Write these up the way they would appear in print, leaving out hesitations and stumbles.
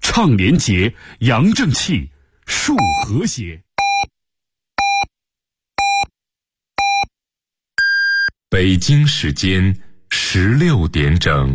倡廉洁，扬正气，树和谐。 北京时间16点整。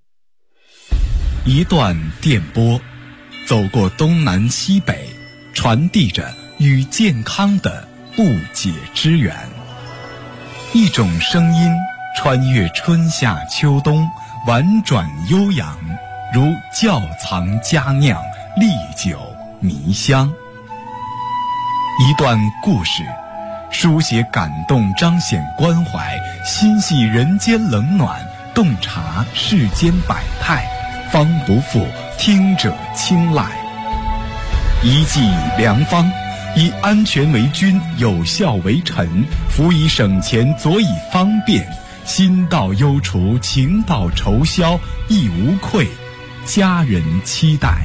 一段电波，走过东南西北，传递着与健康的不解之缘。一种声音穿越春夏秋冬，婉转悠扬，如窖藏佳酿，历久弥香。一段故事，书写感动，彰显关怀，心系人间冷暖，洞察世间百态，方不负听者青睐。一剂良方，以安全为君，有效为臣，辅以省钱，佐以方便，心到忧除，情到愁消，亦无愧，家人期待。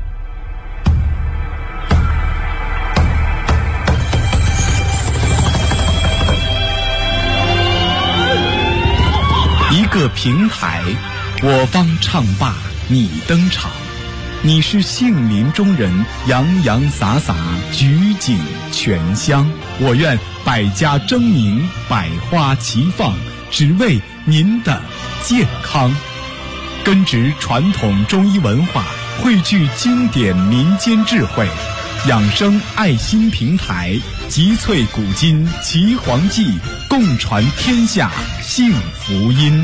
一个平台，我方唱罢你登场，你是杏林中人，洋洋洒洒，举景全香。我愿百家争鸣，百花齐放，只为您的健康。根植传统中医文化，汇聚经典民间智慧，养生爱心平台，集萃古今奇黄记，共传天下幸福音。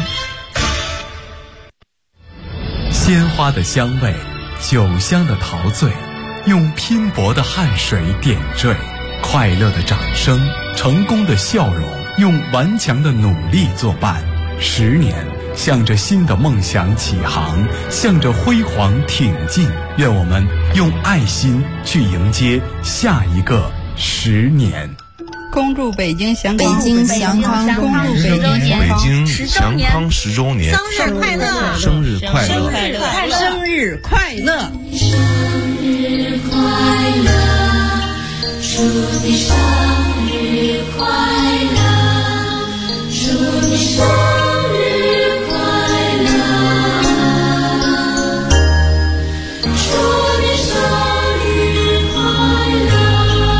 鲜花的香味，酒香的陶醉，用拼搏的汗水点缀，快乐的掌声，成功的笑容，用顽强的努力作伴。10年，向着新的梦想起航，向着辉煌挺进。愿我们用爱心去迎接下一个10年。 恭祝北京祥康 10周年， 生日快乐， 生日快乐， 生日快乐， 生日快乐，祝你生日快乐，祝你生日快乐，祝你生日快乐。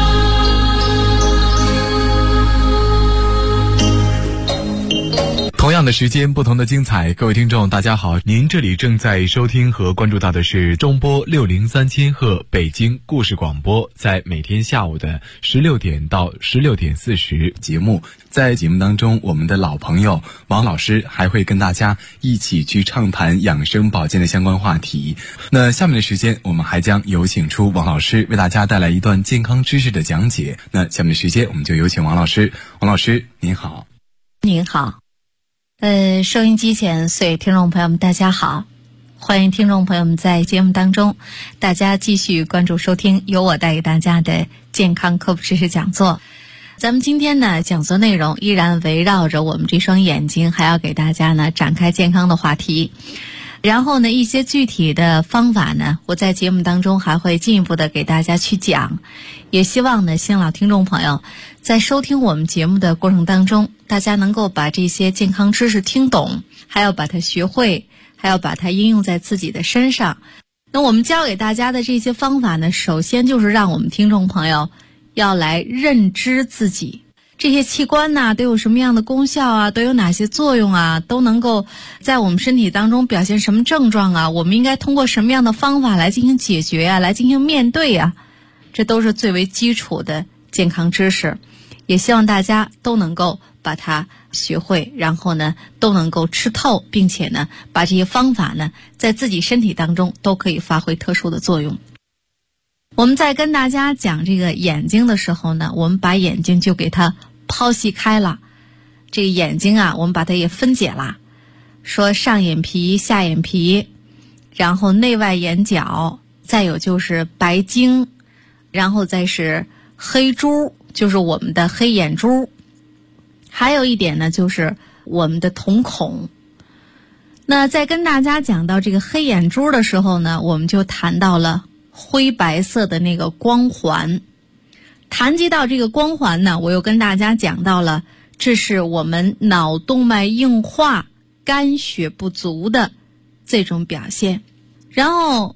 同样的时间，不同的精彩。各位听众大家好，您这里正在收听和关注到的是中波603千赫北京故事广播，在每天下午的16点到16点40节目。在节目当中，我们的老朋友王老师还会跟大家一起去畅谈养生保健的相关话题。那下面的时间，我们还将有请出王老师为大家带来一段健康知识的讲解。那下面的时间，我们就有请王老师。王老师您好。 您好。收音机前所有听众朋友们大家好，欢迎听众朋友们在节目当中大家继续关注收听由我带给大家的健康科普知识讲座。咱们今天呢，讲座内容依然围绕着我们这双眼睛，还要给大家呢展开健康的话题。然后呢，一些具体的方法呢，我在节目当中还会进一步的给大家去讲。也希望呢，新老听众朋友在收听我们节目的过程当中，大家能够把这些健康知识听懂，还要把它学会，还要把它应用在自己的身上。那我们教给大家的这些方法呢，首先就是让我们听众朋友要来认知自己这些器官呢都有什么样的功效啊，都有哪些作用啊，都能够在我们身体当中表现什么症状啊，我们应该通过什么样的方法来进行解决啊，来进行面对啊，这都是最为基础的健康知识。也希望大家都能够把它学会，然后呢都能够吃透，并且呢把这些方法呢在自己身体当中都可以发挥特殊的作用。我们在跟大家讲这个眼睛的时候呢，我们把眼睛就给它剖析开了。这个眼睛啊，我们把它也分解了，说上眼皮、下眼皮，然后内外眼角，再有就是白晶，然后再是黑珠，就是我们的黑眼珠，还有一点呢就是我们的瞳孔。那在跟大家讲到这个黑眼珠的时候呢，我们就谈到了灰白色的那个光环。谈及到这个光环呢，我又跟大家讲到了，这是我们脑动脉硬化、肝血不足的这种表现。然后动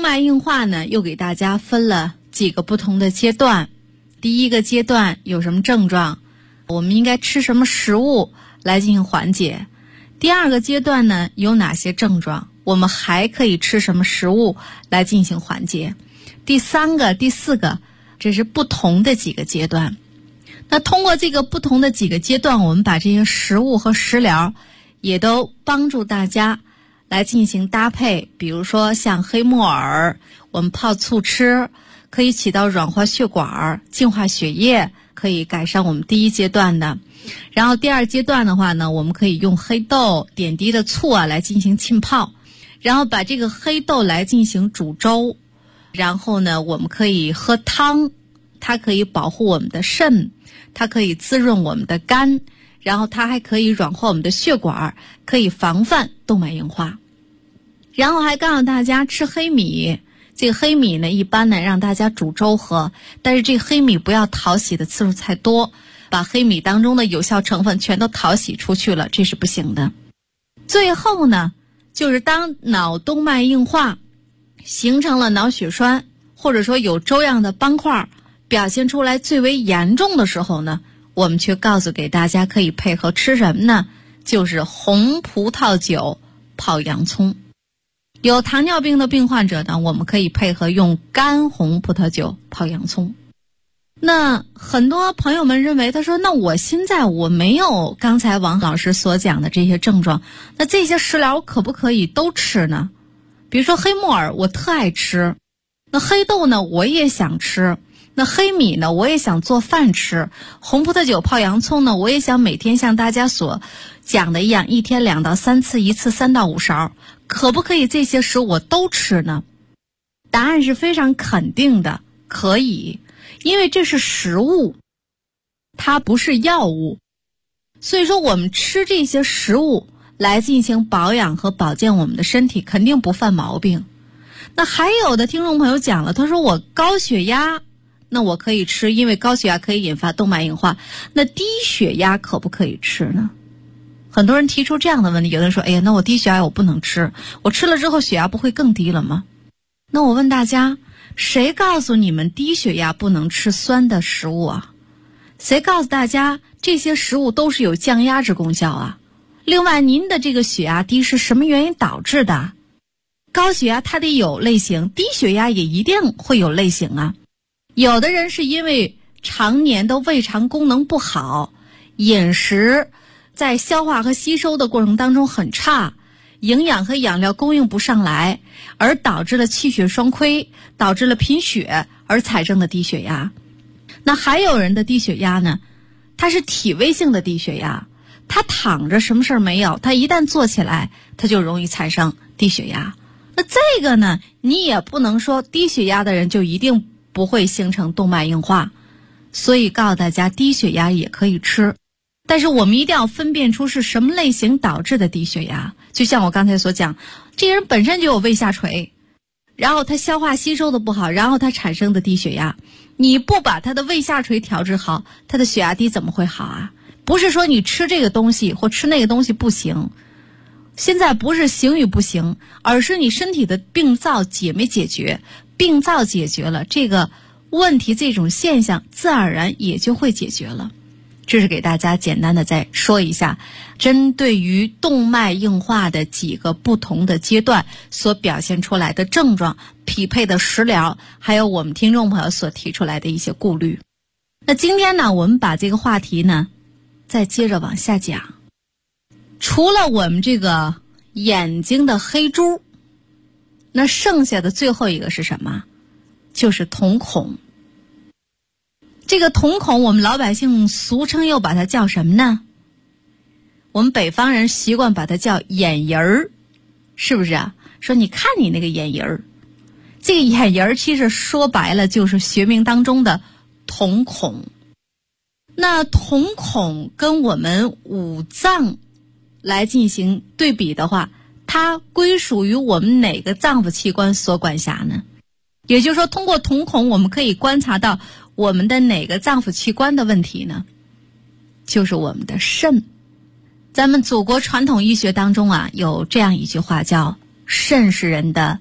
脉硬化呢，又给大家分了几个不同的阶段。第一个阶段有什么症状，我们应该吃什么食物来进行缓解。第二个阶段呢，有哪些症状，我们还可以吃什么食物来进行缓解。第三个、第四个，这是不同的几个阶段。那通过这个不同的几个阶段，我们把这些食物和食疗也都帮助大家来进行搭配。比如说像黑木耳，我们泡醋吃，可以起到软化血管、净化血液，可以改善我们第一阶段的。然后第二阶段的话呢，我们可以用黑豆点滴的醋来进行浸泡，然后把这个黑豆来进行煮粥，然后呢我们可以喝汤，它可以保护我们的肾，它可以滋润我们的肝，然后它还可以软化我们的血管，可以防范动脉硬化。然后还告诉大家吃黑米，这个黑米呢一般呢让大家煮粥喝，但是这个黑米不要淘洗的次数太多，把黑米当中的有效成分全都淘洗出去了，这是不行的。最后呢，就是当脑动脉硬化形成了脑血栓，或者说有粥样的斑块表现出来最为严重的时候呢，我们却告诉给大家可以配合吃什么呢？就是红葡萄酒泡洋葱。有糖尿病的病患者呢，我们可以配合用干红葡萄酒泡洋葱。那很多朋友们认为，他说那我现在我没有刚才王老师所讲的这些症状，那这些食疗可不可以都吃呢？比如说黑木耳我特爱吃，那黑豆呢我也想吃，那黑米呢我也想做饭吃，红葡萄酒泡洋葱呢我也想每天像大家所讲的一样，一天2到3次，一次3到5勺，可不可以这些食物我都吃呢？答案是非常肯定的，可以，因为这是食物，它不是药物，所以说我们吃这些食物来进行保养和保健我们的身体，肯定不犯毛病。那还有的听众朋友讲了，他说我高血压，那我可以吃，因为高血压可以引发动脉硬化，那低血压可不可以吃呢？很多人提出这样的问题，有的人说，哎呀，那我低血压我不能吃，我吃了之后血压不会更低了吗？那我问大家，谁告诉你们低血压不能吃酸的食物啊？谁告诉大家这些食物都是有降压之功效啊？另外，您的这个血压低是什么原因导致的？高血压它得有类型，低血压也一定会有类型啊。有的人是因为常年的胃肠功能不好，饮食在消化和吸收的过程当中很差，营养和养料供应不上来，而导致了气血双亏，导致了贫血而产生的低血压。那还有人的低血压呢，它是体位性的低血压，他躺着什么事儿没有，他一旦坐起来他就容易产生低血压。那这个呢，你也不能说低血压的人就一定不会形成动脉硬化，所以告诉大家低血压也可以吃，但是我们一定要分辨出是什么类型导致的低血压。就像我刚才所讲，这个人本身就有胃下垂，然后他消化吸收的不好，然后他产生的低血压，你不把他的胃下垂调治好，他的血压低怎么会好啊？不是说你吃这个东西或吃那个东西不行，现在不是行与不行，而是你身体的病灶解没解决，病灶解决了，这个问题这种现象自然而然也就会解决了。这是给大家简单的再说一下，针对于动脉硬化的几个不同的阶段所表现出来的症状，匹配的食疗，还有我们听众朋友所提出来的一些顾虑。那今天呢，我们把这个话题呢再接着往下讲。除了我们这个眼睛的黑珠，那剩下的最后一个是什么？就是瞳孔。这个瞳孔我们老百姓俗称又把它叫什么呢？我们北方人习惯把它叫眼仁儿，是不是啊？说你看你那个眼仁儿，这个眼仁儿其实说白了就是学名当中的瞳孔。那瞳孔跟我们五脏来进行对比的话，它归属于我们哪个脏腑器官所管辖呢？也就是说，通过瞳孔我们可以观察到我们的哪个脏腑器官的问题呢？就是我们的肾。咱们祖国传统医学当中啊，有这样一句话叫肾是人的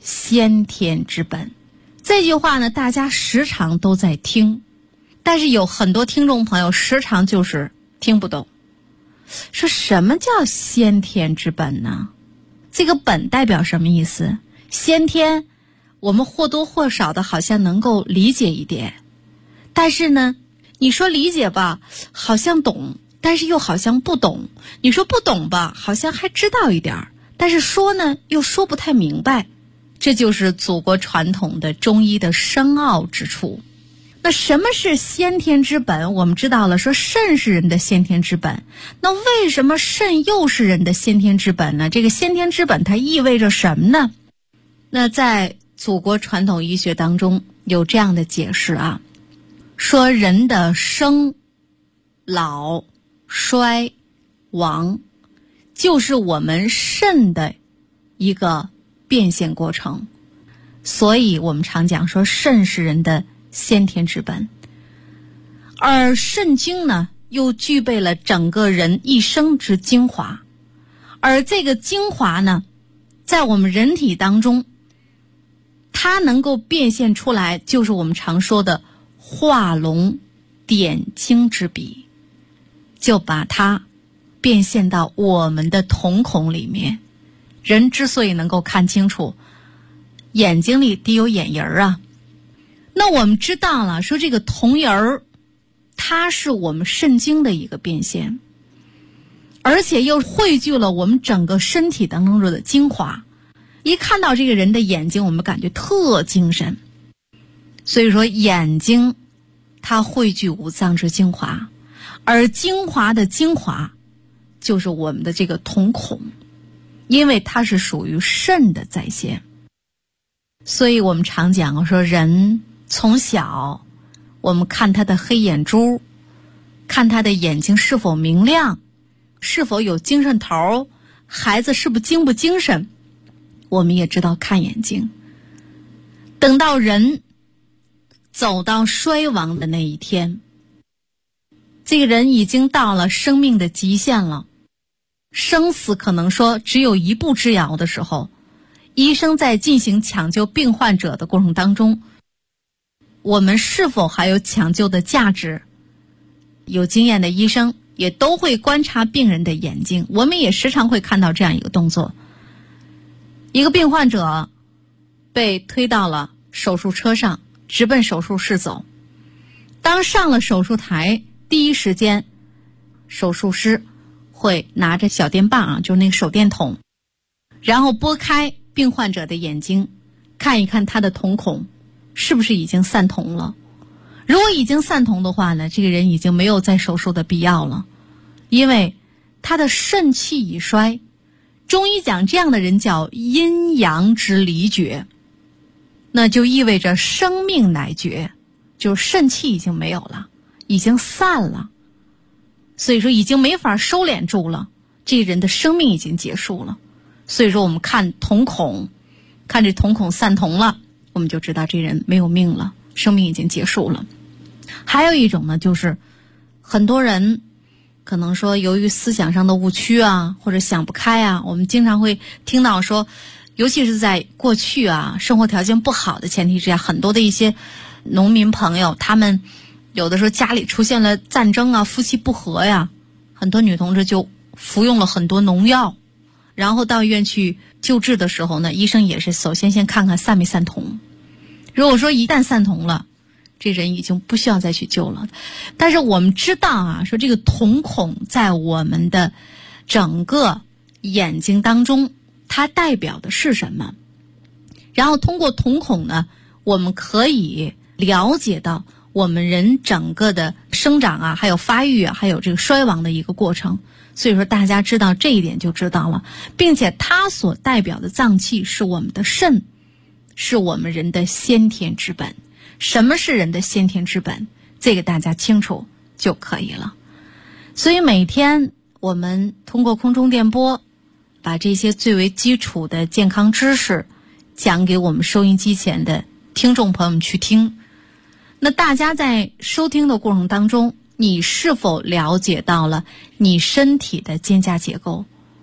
先天之本。这句话呢，大家时常都在听，但是有很多听众朋友时常就是听不懂。说什么叫先天之本呢？这个本代表什么意思？先天我们或多或少的好像能够理解一点，但是呢，你说理解吧，好像懂，但是又好像不懂。你说不懂吧，好像还知道一点，但是说呢又说不太明白。这就是祖国传统的中医的深奥之处。那什么是先天之本？我们知道了，说肾是人的先天之本。那为什么肾又是人的先天之本呢？这个先天之本它意味着什么呢？那在祖国传统医学当中有这样的解释啊，说人的生、老、衰、亡，就是我们肾的一个变现过程。所以我们常讲说肾是人的先天之本，而肾精呢又具备了整个人一生之精华，而这个精华呢在我们人体当中它能够变现出来，就是我们常说的画龙点睛之笔，就把它变现到我们的瞳孔里面。人之所以能够看清楚，眼睛里得有眼仁啊。那我们知道了，说这个瞳仁它是我们肾精的一个变现，而且又汇聚了我们整个身体当中的精华。一看到这个人的眼睛，我们感觉特精神。所以说眼睛它汇聚五脏之精华，而精华的精华就是我们的这个瞳孔，因为它是属于肾的再现。所以我们常讲说，人从小我们看他的黑眼珠，看他的眼睛是否明亮，是否有精神头，孩子是不精不精神，我们也知道看眼睛。等到人走到衰亡的那一天，这个人已经到了生命的极限了，生死可能说只有一步之遥的时候，医生在进行抢救病患者的过程当中，我们是否还有抢救的价值？有经验的医生也都会观察病人的眼睛，我们也时常会看到这样一个动作。一个病患者被推到了手术车上，直奔手术室走。当上了手术台，第一时间手术师会拿着小电棒就是那个手电筒，然后拨开病患者的眼睛，看一看他的瞳孔是不是已经散瞳了。如果已经散瞳的话呢，这个人已经没有再手术的必要了，因为他的肾气已衰。中医讲这样的人叫阴阳之离绝，那就意味着生命乃绝，就是肾气已经没有了，已经散了，所以说已经没法收敛住了，这人的生命已经结束了。所以说我们看瞳孔，看这瞳孔散瞳了，我们就知道这人没有命了，生命已经结束了。还有一种呢，就是很多人可能说由于思想上的误区啊，或者想不开啊，我们经常会听到说，尤其是在过去啊，生活条件不好的前提之下，很多的一些农民朋友，他们有的时候家里出现了战争啊，夫妻不和呀，很多女同志就服用了很多农药，然后到医院去救治的时候呢，医生也是首先看看散没散瞳。如果说一旦散瞳了，这人已经不需要再去救了。但是我们知道啊，说这个瞳孔在我们的整个眼睛当中，它代表的是什么？然后通过瞳孔呢，我们可以了解到我们人整个的生长啊，还有发育啊，还有这个衰亡的一个过程。所以说大家知道这一点就知道了，并且它所代表的脏器是我们的肾，是我们人的先天之本。什么是人的先天之本？这个大家清楚就可以了。所以每天我们通过空中电波，把这些最为基础的健康知识讲给我们收音机前的听众朋友们去听。那大家在收听的过程当中，你是否了解到了你身体的肩胛结构？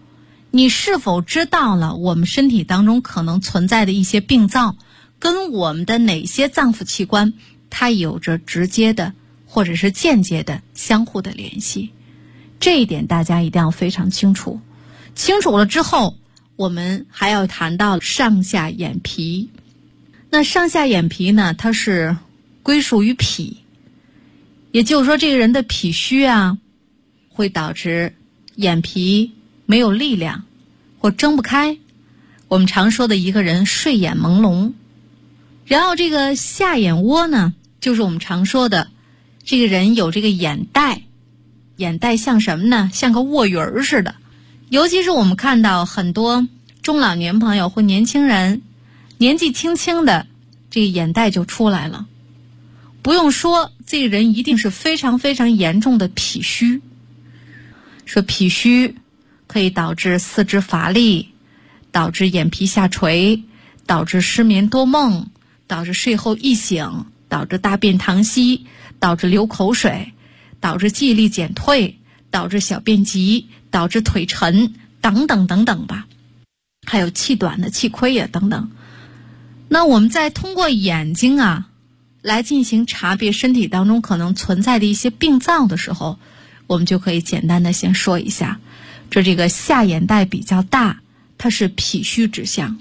你是否知道了我们身体当中可能存在的一些病灶，跟我们的哪些脏腑器官它有着直接的或者是间接的相互的联系？这一点大家一定要非常清楚。清楚了之后，我们还要谈到上下眼皮。那上下眼皮呢，它是归属于脾，也就是说这个人的脾虚啊，会导致眼皮没有力量或睁不开，我们常说的一个人睡眼朦胧。然后这个下眼窝呢，就是我们常说的这个人有这个眼袋，眼袋像什么呢？像个卧鱼儿似的。尤其是我们看到很多中老年朋友或年轻人年纪轻轻的，这个眼袋就出来了。不用说，这个人一定是非常非常严重的脾虚。说脾虚可以导致四肢乏力，导致眼皮下垂，导致失眠多梦，导致睡后易醒，导致大便溏稀，导致流口水，导致记忆力减退，导致小便急，导致腿沉，等等等等吧。还有气短的、气亏呀等等。那我们再通过眼睛啊来进行查别身体当中可能存在的一些病灶的时候，我们就可以简单的先说一下，这个下眼袋比较大，它是脾虚之象。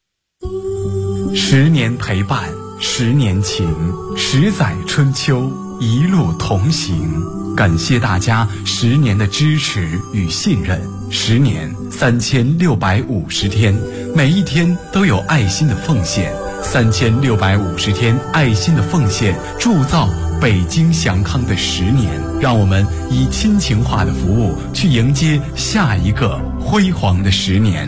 10年陪伴，10年情，10载春秋，一路同行。感谢大家10年的支持与信任，10年3650天，每一天都有爱心的奉献，3650天爱心的奉献，铸造北京祥康的10年。让我们以亲情化的服务去迎接下一个辉煌的10年。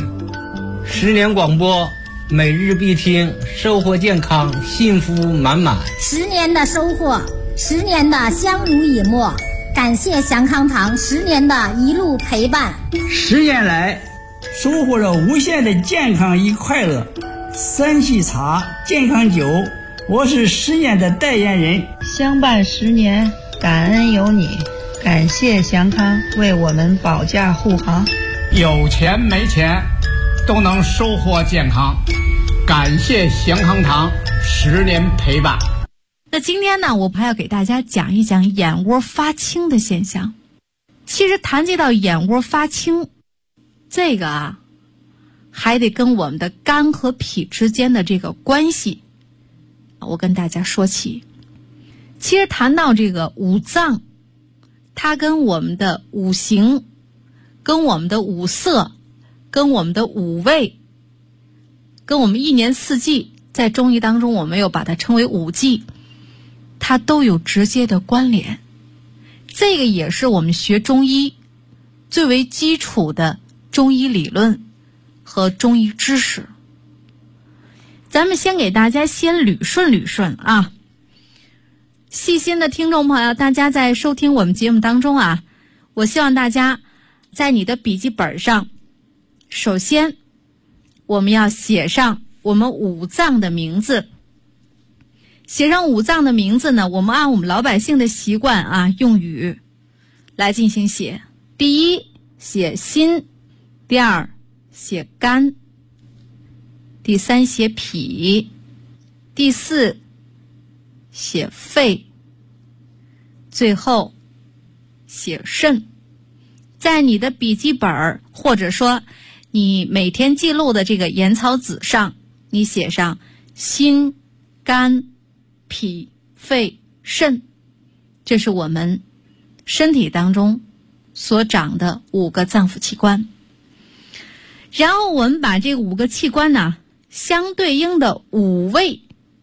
10年广播，每日必听，收获健康，幸福满满。 10年的收获，10年的相濡以沫，感谢祥康堂10年的一路陪伴。 10年来，收获了无限的健康与快乐。三喜茶健康酒，我是10年的代言人。 相伴10年，感恩有你，感谢祥康为我们保驾护航。 有钱没钱都能收获健康，感谢祥康堂10年陪伴。 那今天呢，我还要给大家讲一讲眼窝发青的现象。其实谈及到眼窝发青，这个啊，还得跟我们的肝和脾之间的这个关系，我跟大家说起。其实谈到这个五脏，它跟我们的五行，跟我们的五色，跟我们的五味，跟我们一年四季，在中医当中我们又把它称为五季，它都有直接的关联。这个也是我们学中医最为基础的中医理论和中医知识。咱们先给大家先捋顺啊。细心的听众朋友，大家在收听我们节目当中啊，我希望大家在你的笔记本上，首先我们要写上我们五脏的名字。写上五脏的名字呢，我们按我们老百姓的习惯啊，用语来进行写。第一写心，第二写肝，第三写脾，第四写肺，最后写肾。在你的笔记本或者说你每天记录的这个言草纸上，你写上心、肝、脾、肺、肾，这是我们身体当中所长的5个脏腑器官。然后我们把这5个器官呢，相对应的5味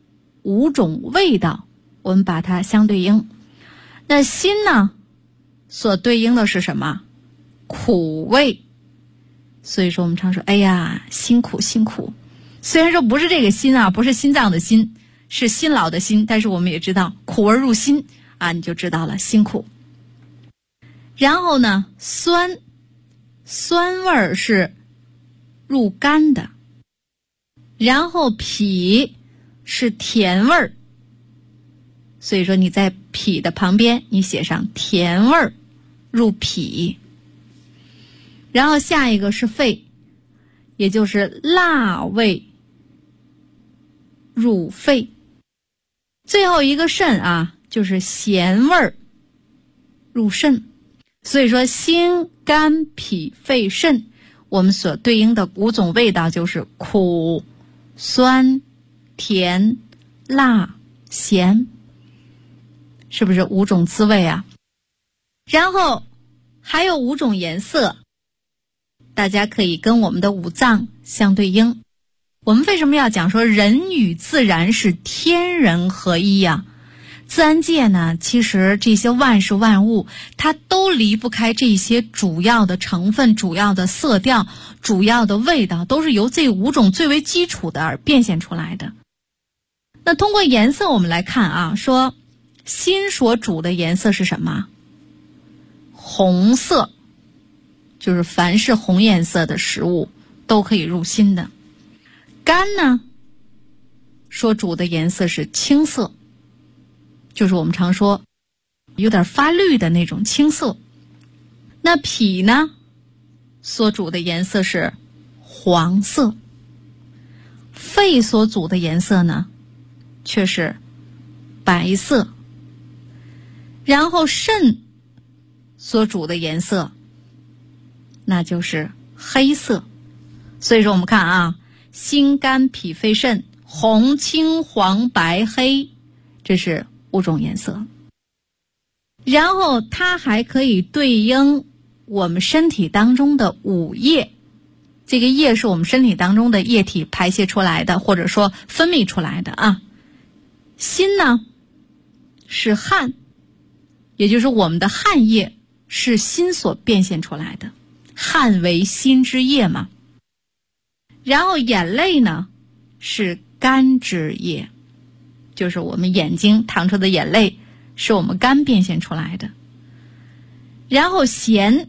，5种味道，我们把它相对应。那心呢，所对应的是什么？苦味。所以说我们常说，哎呀，辛苦辛苦。虽然说不是这个心啊，不是心脏的心，是辛劳的辛，但是我们也知道苦而入心啊，你就知道了，辛苦。然后呢，酸味儿是入肝的。然后脾是甜味儿，所以说你在脾的旁边你写上甜味儿入脾。然后下一个是肺， 也就是辣味入肺。最后一个肾啊，就是咸味儿入肾。所以说心肝脾肺肾，我们所对应的5种味道就是苦、酸、甜、辣、咸，是不是5种滋味啊？然后还有5种颜色，大家可以跟我们的5脏相对应。我们为什么要讲说人与自然是天人合一呀？自然界呢，其实这些万事万物它都离不开这些主要的成分、主要的色调、主要的味道，都是由这5种最为基础的而变现出来的。那通过颜色我们来看啊，说心所主的颜色是什么？红色，就是凡是红颜色的食物都可以入心的。肝呢，所主的颜色是青色，就是我们常说有点发绿的那种青色。那脾呢，所主的颜色是黄色。肺所主的颜色呢，却是白色。然后肾所主的颜色，那就是黑色。所以说我们看啊，心肝脾肺肾，红青黄白黑，这是5种颜色。然后它还可以对应我们身体当中的5液，这个液是我们身体当中的液体排泄出来的，或者说分泌出来的啊。心呢是汗，也就是我们的汗液是心所变现出来的，汗为心之液嘛。然后眼泪呢是肝之液，就是我们眼睛淌出的眼泪是我们肝变现出来的。然后涎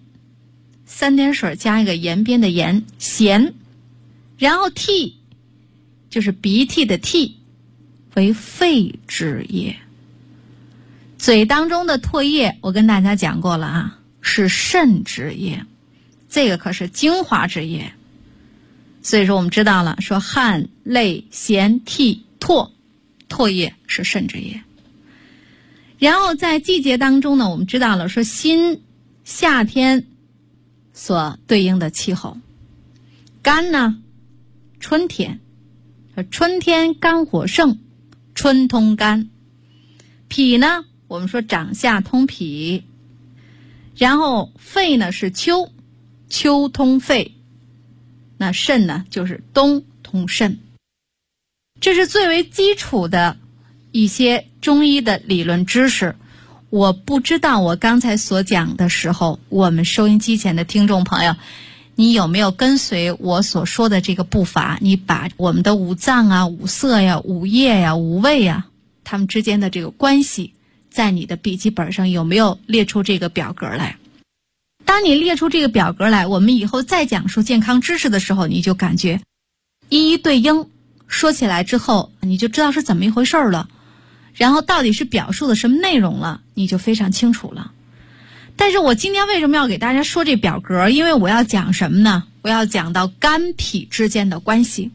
，3点水加一个延边的延，涎。然后涕，就是鼻涕的涕，为肺之液。嘴当中的唾液我跟大家讲过了啊，是肾之液，这个可是精华之液。所以说我们知道了，说汗、泪、涎、涕、唾液是肾之液。然后在季节当中呢，我们知道了说心夏天所对应的气候，肝呢春天，春天肝火盛，春通肝。脾呢我们说长夏通脾。然后肺呢是秋，秋通肺。那肾呢就是冬通肾。这是最为基础的一些中医的理论知识。我不知道我刚才所讲的时候，我们收音机前的听众朋友，你有没有跟随我所说的这个步伐？你把我们的5脏啊、5色呀、5液呀、5味呀，它们之间的这个关系，在你的笔记本上有没有列出这个表格来？当你列出这个表格来，我们以后再讲述健康知识的时候，你就感觉一一对应，说起来之后你就知道是怎么一回事了，然后到底是表述的什么内容了，你就非常清楚了。但是我今天为什么要给大家说这表格？因为我要讲什么呢？我要讲到肝脾之间的关系。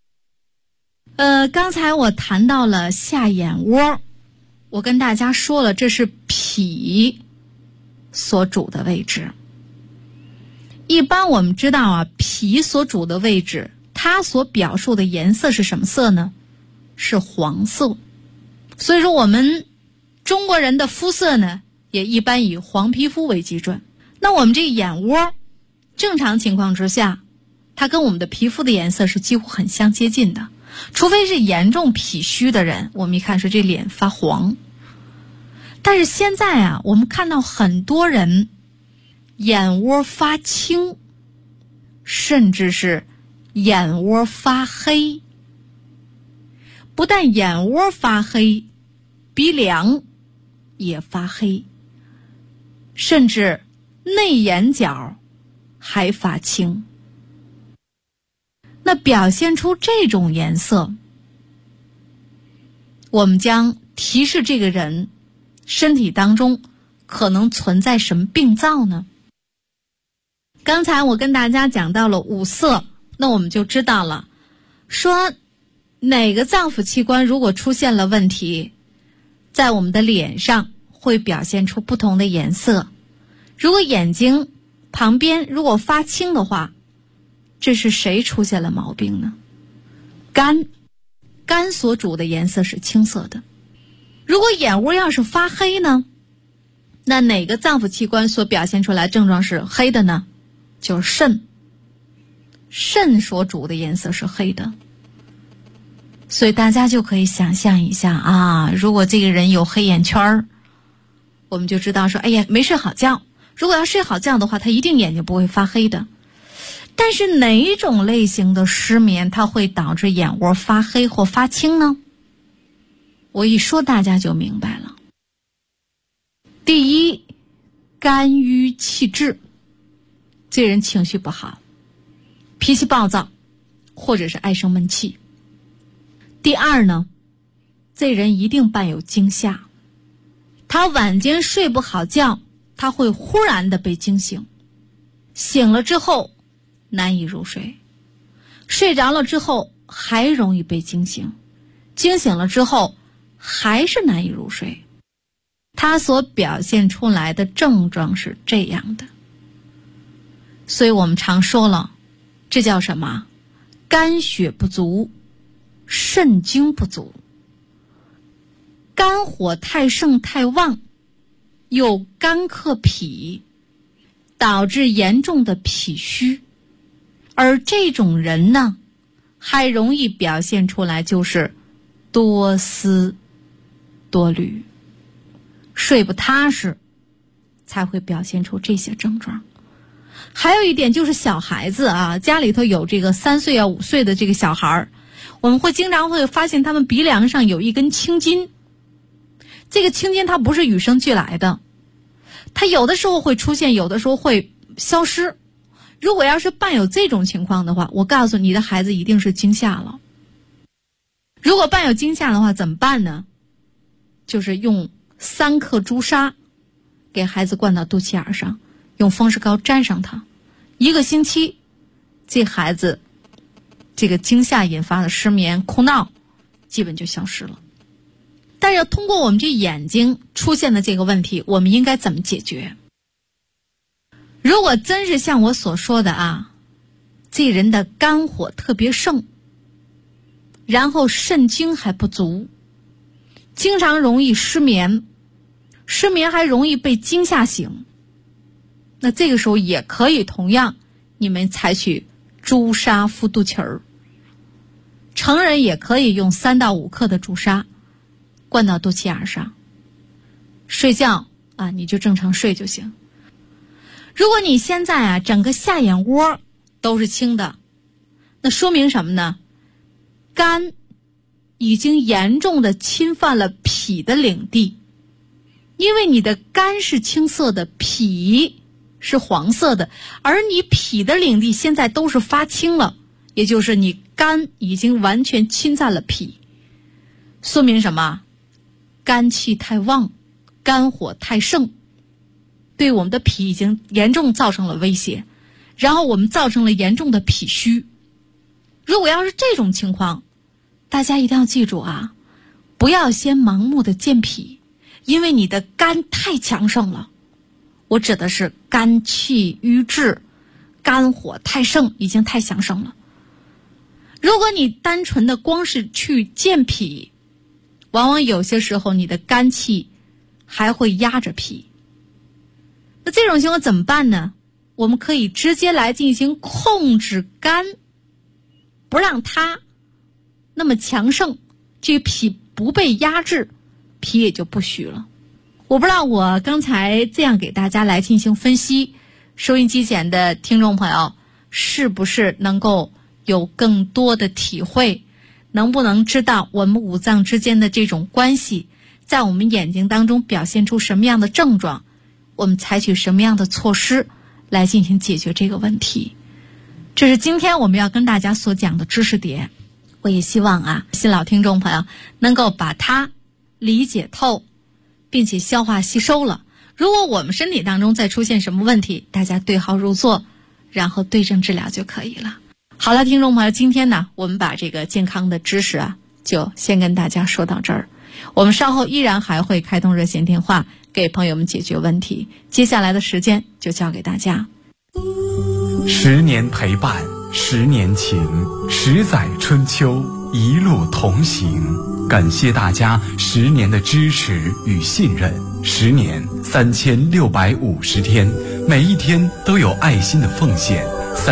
刚才我谈到了下眼窝，我跟大家说了，这是脾所主的位置。一般我们知道啊，脾所主的位置，它所表述的颜色是什么色呢？是黄色。所以说我们中国人的肤色呢，也一般以黄皮肤为基准。那我们这个眼窝，正常情况之下，它跟我们的皮肤的颜色是几乎很相接近的，除非是严重脾虚的人，我们一看说这脸发黄。但是现在啊，我们看到很多人眼窝发青，甚至是眼窝发黑。不但眼窝发黑，鼻梁也发黑，甚至内眼角还发青。那表现出这种颜色，我们将提示这个人身体当中可能存在什么病灶呢？刚才我跟大家讲到了5色，那那我们就知道了，说哪个脏腑器官如果出现了问题，在我们的脸上会表现出不同的颜色。如果眼睛旁边如果发青的话，这是谁出现了毛病呢？肝所主的颜色是青色的。如果眼窝要是发黑呢，那哪个脏腑器官所表现出来症状是黑的呢？就是肾所主的颜色是黑的。所以大家就可以想象一下啊，如果这个人有黑眼圈，我们就知道说，哎呀，没睡好觉。如果要睡好觉的话，他一定眼睛不会发黑的。但是哪一种类型的失眠它会导致眼窝发黑或发青呢？我一说大家就明白了。第一，肝郁气滞，这人情绪不好，脾气暴躁，或者是爱生闷气。第二呢，这人一定伴有惊吓，他晚间睡不好觉，他会忽然的被惊醒，醒了之后难以入睡，睡着了之后还容易被惊醒，惊醒了之后还是难以入睡。他所表现出来的症状是这样的。所以我们常说了，这叫什么？肝血不足，肾精不足，肝火太盛太旺，又肝克脾，导致严重的脾虚。而这种人呢，还容易表现出来就是多思多虑，睡不踏实，才会表现出这些症状。还有一点就是小孩子啊，家里头有这个3岁啊5岁的这个小孩，我们会经常会发现他们鼻梁上有一根青筋。这个青筋它不是与生俱来的，它有的时候会出现，有的时候会消失。如果要是伴有这种情况的话，我告诉你的孩子一定是惊吓了。如果伴有惊吓的话怎么办呢？就是用3克朱砂给孩子灌到肚脐眼上，用风湿膏沾上它，1个星期，这孩子这个惊吓引发的失眠哭闹基本就消失了。但是通过我们这眼睛出现的这个问题，我们应该怎么解决？如果真是像我所说的啊，这人的肝火特别盛，然后肾精还不足，经常容易失眠，失眠还容易被惊吓醒，那这个时候也可以同样你们采取朱砂敷肚脐儿。成人也可以用3到5克的朱砂灌到肚脐眼上，睡觉啊你就正常睡就行。如果你现在啊整个下眼窝都是青的，那说明什么呢？肝已经严重的侵犯了脾的领地。因为你的肝是青色的，脾是黄色的，而你脾的领地现在都是发青了，也就是你肝已经完全侵占了脾。说明什么？肝气太旺，肝火太盛，对我们的脾已经严重造成了威胁，然后我们造成了严重的脾虚。如果要是这种情况，大家一定要记住啊，不要先盲目的健脾，因为你的肝太强盛了。我指的是肝气郁滞，肝火太盛，已经太强盛了。如果你单纯的光是去健脾，往往有些时候你的肝气还会压着脾。那这种情况怎么办呢？我们可以直接来进行控制肝，不让它那么强盛，这个脾不被压制，脾也就不虚了。我不知道我刚才这样给大家来进行分析，收音机前的听众朋友是不是能够有更多的体会，能不能知道我们五脏之间的这种关系，在我们眼睛当中表现出什么样的症状，我们采取什么样的措施来进行解决这个问题。这是今天我们要跟大家所讲的知识点。我也希望啊，新老听众朋友能够把它理解透，并且消化吸收了。如果我们身体当中再出现什么问题，大家对号入座，然后对症治疗就可以了。 好了，听众朋友，今天呢，我们把这个健康的知识啊，就先跟大家说到这儿。我们稍后依然还会开通热线电话，给朋友们解决问题。接下来的时间就交给大家。 10年陪伴，10年情，10载春秋，一路同行。感谢大家10年的支持与信任，10年3650天，每一天都有爱心的奉献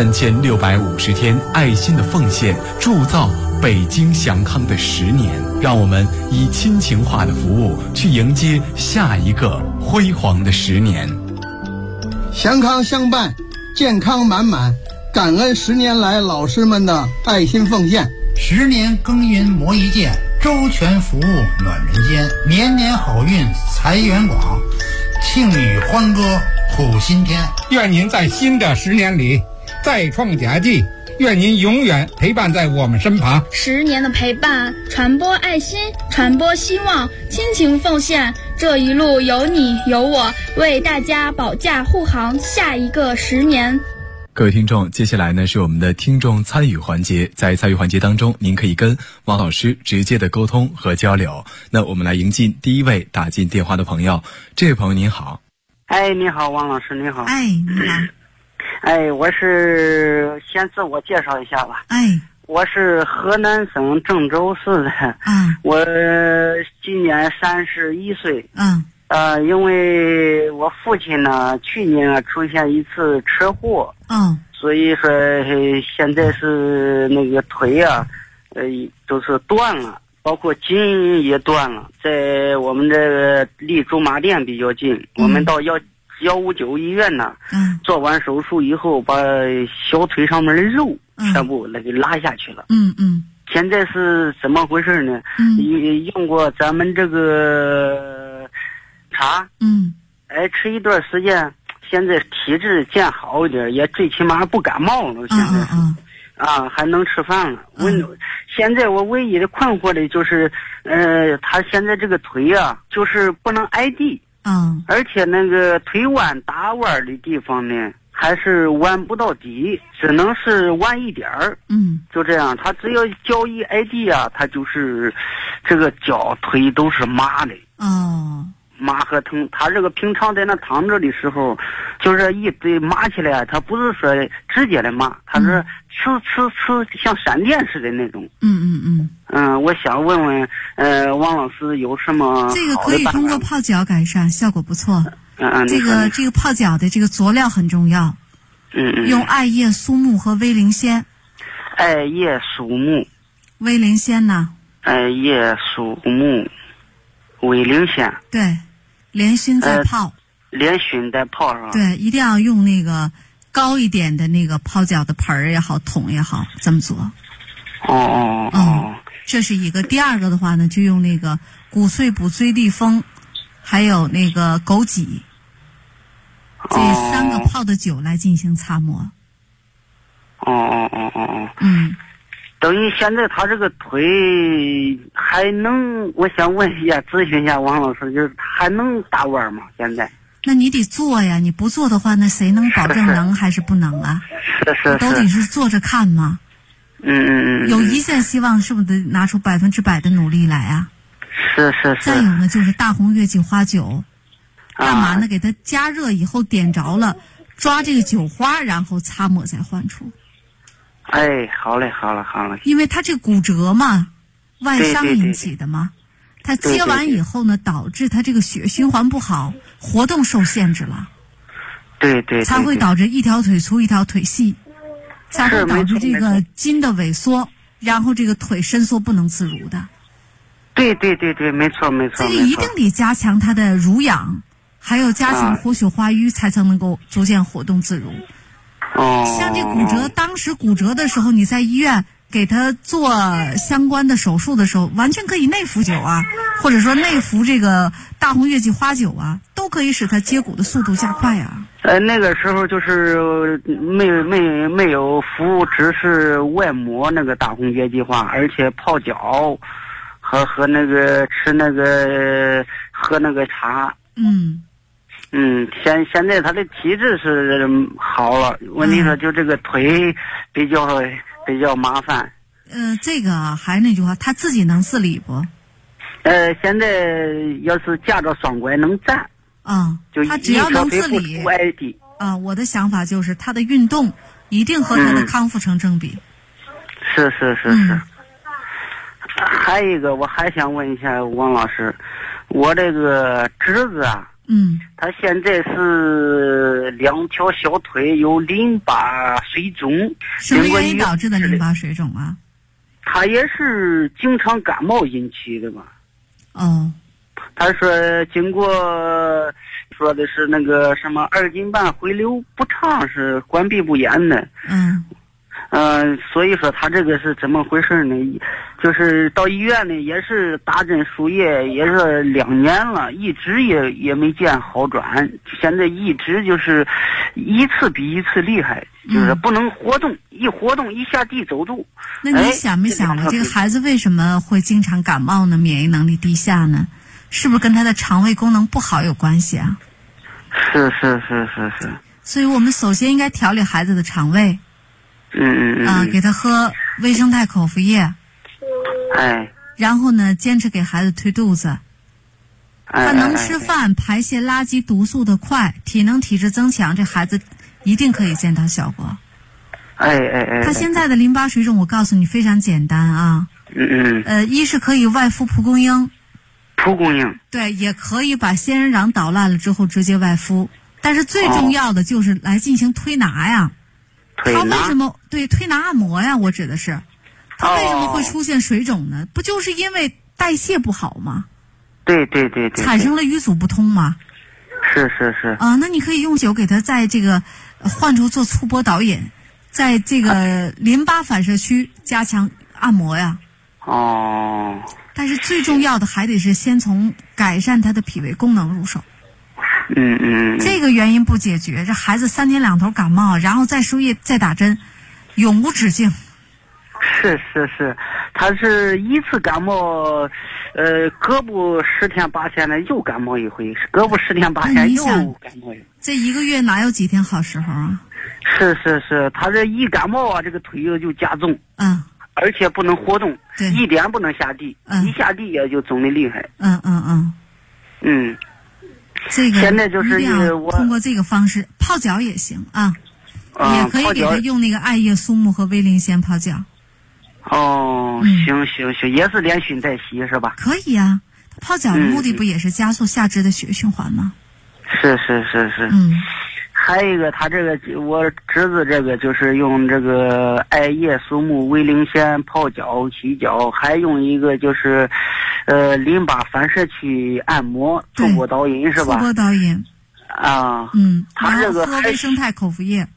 ，3650天爱心的奉献，铸造北京祥康的10年。让我们以亲情化的服务去迎接下一个辉煌的10年。 祥康相伴，健康满满，感恩10年来老师们的爱心奉献。 10年耕耘磨一剑，周全服务暖人间，年年好运财源广，庆语欢歌谱新天。 愿您在新的10年里再创佳绩，愿您永远陪伴在我们身旁。 10年的陪伴，传播爱心，传播希望，亲情奉献，这一路有你有我，为大家保驾护航下一个10年。 各位听众，接下来呢是我们的听众参与环节。在参与环节当中，您可以跟王老师直接的沟通和交流。那我们来迎进第一位打进电话的朋友。这位朋友您好。 你好，王老师，你好。 你好。 我是先自我介绍一下吧。我是河南省郑州市的。我今年31岁。因为我父亲呢去年出现一次车祸，所以说现在是那个腿啊，都是断了，包括筋也断了。在我们这个离驻马店比较近，我们到159医院呢，做完手术以后，把小腿上面的肉全部那个拉下去了。现在是怎么回事呢？用过咱们这个茶，吃一段时间，现在体质见好一点，也最起码不感冒了。现在还能吃饭了。现在我唯一的困惑的就是，他现在这个腿啊，就是不能挨地，而且那个腿弯打弯的地方呢，还是弯不到底，只能是弯一点儿。就这样，他只要脚一挨地啊，他就是这个脚腿都是麻的。麻和疼，他这个平常在那躺着的时候，就是一堆麻起来，他不是说直接的麻，他是呲像闪电似的那种。我想问问，王老师有什么好的办法？ 这个可以通过泡脚改善，效果不错。这个泡脚的这个佐料很重要。用艾叶、苏木和威灵仙。 艾叶、苏木。 威灵仙呢？ 艾叶、苏木、威灵仙。 对。连熏再泡， 连熏再泡是吧？ 对，一定要用那个高一点的那个泡脚的盆儿也好，桶也好，这么做。这是一个。第二个的话呢，就用那个骨碎补椎地风，还有那个枸杞，这3个泡的酒来进行擦摩。 等于现在他这个腿还能，我想问一下，咨询一下王老师，就是还能打弯吗？现在？ 那你得做呀，你不做的话，那谁能保证能还是不能啊？ 是都得是做着看嘛。有一线希望，是不是得拿出100%的努力来啊？ 是。 再有呢，就是大红月季花酒，干嘛呢？给它加热以后点着了，抓这个酒花，然后擦抹在患处。 好嘞。 因为它这骨折嘛，外伤引起的嘛，它接完以后呢，导致它这个血循环不好，活动受限制了。 对。 才会导致一条腿粗一条腿细，才会导致这个筋的萎缩，然后这个腿伸缩不能自如的。 对，没错。 这个一定得加强它的濡养，还有加强活血化瘀，才能够逐渐活动自如。像这骨折，当时骨折的时候，你在医院给他做相关的手术的时候，完全可以内服酒啊，或者说内服这个大红月季花酒啊，都可以使它接骨的速度加快啊。 那个时候就是没有服，只是外抹那个大红月季花，而且泡脚和那个吃那个喝那个茶。现在他的体质是好了，问题说就这个腿比较比较麻烦。 这个还是那句话，他自己能自理不？ 现在要是架着双拐能站，就他只要能自理，我的想法就是他的运动一定和他的康复成正比。 是。还有一个，我还想问一下王老师，我这个侄子啊，他现在是2条小腿有淋巴水肿。 什么原因导致的淋巴水肿啊？ 他也是经常感冒引起的吧？他说经过说的是那个什么2斤半回流不畅，是关闭不严的。所以说他这个是怎么回事呢？就是到医院呢，也是打针输液，也是2年了，一直也没见好转。现在一直就是一次比一次厉害，就是不能活动，一活动一下地走路。 那你想没想过，这个孩子为什么会经常感冒呢？免疫能力低下呢？是不是跟他的肠胃功能不好有关系啊？ 是。 所以我们首先应该调理孩子的肠胃。给他喝微生态口服液。然后呢，坚持给孩子推肚子。他能吃饭，排泄垃圾毒素的快，体能体质增强，这孩子一定可以见到效果。他现在的淋巴水肿，我告诉你非常简单啊。一是可以外敷蒲公英。对，也可以把仙人掌捣烂了之后直接外敷。但是最重要的就是来进行推拿呀。他为什么推拿按摩呀？我指的是，他为什么会出现水肿呢？不就是因为代谢不好吗？ 对， 产生了瘀阻不通吗？ 是。 那你可以用酒给他在这个患处做粗波导引，在这个淋巴反射区加强按摩呀。但是最重要的还得是先从改善他的脾胃功能入手。这个原因不解决，这孩子3天2头感冒，然后再输液再打针，永无止境。 是，他是一次感冒，胳膊10天8天的又感冒一回，胳膊10天8天又感冒一回。 这1个月哪有几天好时候啊？ 是，他这一感冒啊，这个腿就加重。而且不能活动，一点不能下地，一下地也就肿得厉害。 这个现在就是通过这个方式泡脚也行啊，也可以给他用那个艾叶苏木和威灵仙泡脚。 行，也是连熏带洗是吧？ 可以啊，泡脚的目的不也是加速下肢的血液循环吗？ 是。还有一个，他这个我侄子这个就是用这个艾叶苏木、威灵仙泡脚、洗脚，还用一个就是淋巴反射区按摩、触波导引是吧？ 触波导引。 他这个喝微生态口服液。